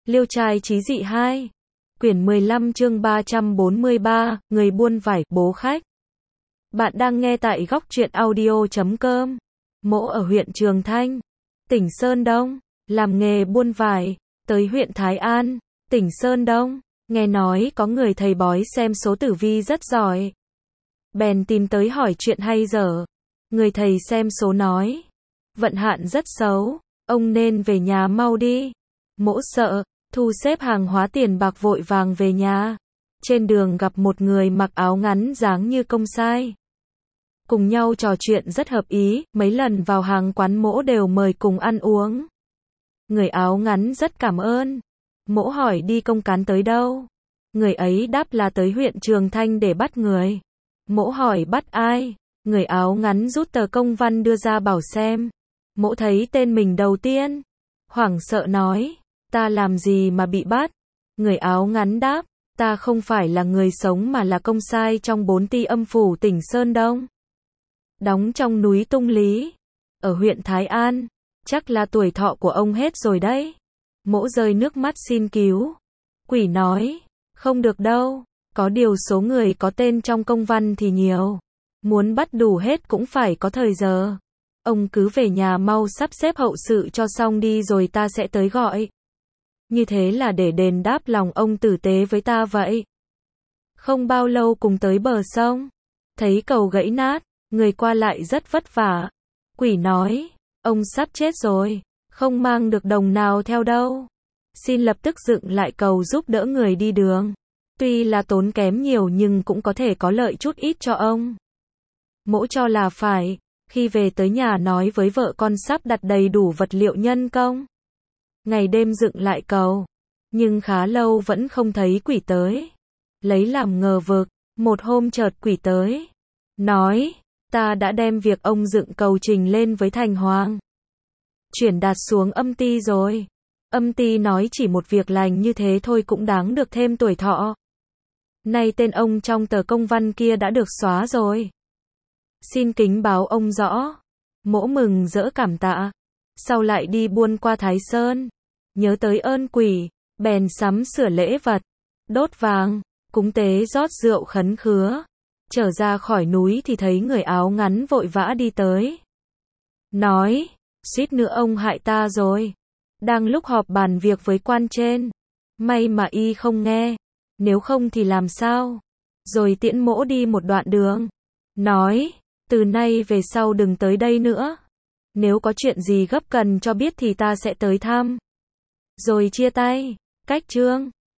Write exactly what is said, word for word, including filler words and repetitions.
Liêu trai chí dị hai. Quyển mười lăm chương ba trăm bốn mươi ba, người buôn vải, bố khách. Bạn đang nghe tại góc truyện audio chấm com. Mỗ ở huyện Trường Thanh, tỉnh Sơn Đông, làm nghề buôn vải, tới huyện Thái An, tỉnh Sơn Đông, nghe nói có người thầy bói xem số tử vi rất giỏi. Bèn tìm tới hỏi chuyện hay dở. Người thầy xem số nói, vận hạn rất xấu, ông nên về nhà mau đi. Mỗ sợ, thu xếp hàng hóa tiền bạc vội vàng về nhà. Trên đường gặp một người mặc áo ngắn dáng như công sai. Cùng nhau trò chuyện rất hợp ý, mấy lần vào hàng quán mỗ đều mời cùng ăn uống. Người áo ngắn rất cảm ơn. Mỗ hỏi đi công cán tới đâu. Người ấy đáp là tới huyện Trường Thanh để bắt người. Mỗ hỏi bắt ai. Người áo ngắn rút tờ công văn đưa ra bảo xem. Mỗ thấy tên mình đầu tiên, hoảng sợ nói, ta làm gì mà bị bắt? Người áo ngắn đáp, ta không phải là người sống mà là công sai trong bốn ty âm phủ tỉnh Sơn Đông. Đóng trong núi Tung Lý, ở huyện Thái An, chắc là tuổi thọ của ông hết rồi đấy. Mỗ rơi nước mắt xin cứu. Quỷ nói, không được đâu, có điều số người có tên trong công văn thì nhiều. Muốn bắt đủ hết cũng phải có thời giờ. Ông cứ về nhà mau sắp xếp hậu sự cho xong đi rồi ta sẽ tới gọi. Như thế là để đền đáp lòng ông tử tế với ta vậy. Không bao lâu cùng tới bờ sông, thấy cầu gãy nát, người qua lại rất vất vả. Quỷ nói, ông sắp chết rồi, không mang được đồng nào theo đâu. Xin lập tức dựng lại cầu giúp đỡ người đi đường. Tuy là tốn kém nhiều nhưng cũng có thể có lợi chút ít cho ông. Mỗ cho là phải. Khi về tới nhà nói với vợ con sắp đặt đầy đủ vật liệu nhân công. Ngày đêm dựng lại cầu. Nhưng khá lâu vẫn không thấy quỷ tới. Lấy làm ngờ vực, một hôm chợt quỷ tới. Nói, ta đã đem việc ông dựng cầu trình lên với Thành Hoàng. Chuyển đạt xuống âm ty rồi. Âm ty nói chỉ một việc lành như thế thôi cũng đáng được thêm tuổi thọ. Nay tên ông trong tờ công văn kia đã được xóa rồi. Xin kính báo ông rõ. Mỗ mừng rỡ cảm tạ. Sau lại đi buôn qua Thái Sơn, nhớ tới ơn quỷ, bèn sắm sửa lễ vật, đốt vàng, cúng tế rót rượu khấn khứa. Trở ra khỏi núi thì thấy người áo ngắn vội vã đi tới. Nói, suýt nữa ông hại ta rồi. Đang lúc họp bàn việc với quan trên. May mà y không nghe. Nếu không thì làm sao? Rồi tiễn mỗ đi một đoạn đường. Nói, từ nay về sau đừng tới đây nữa. Nếu có chuyện gì gấp cần cho biết thì ta sẽ tới thăm. Rồi chia tay. Cách chương.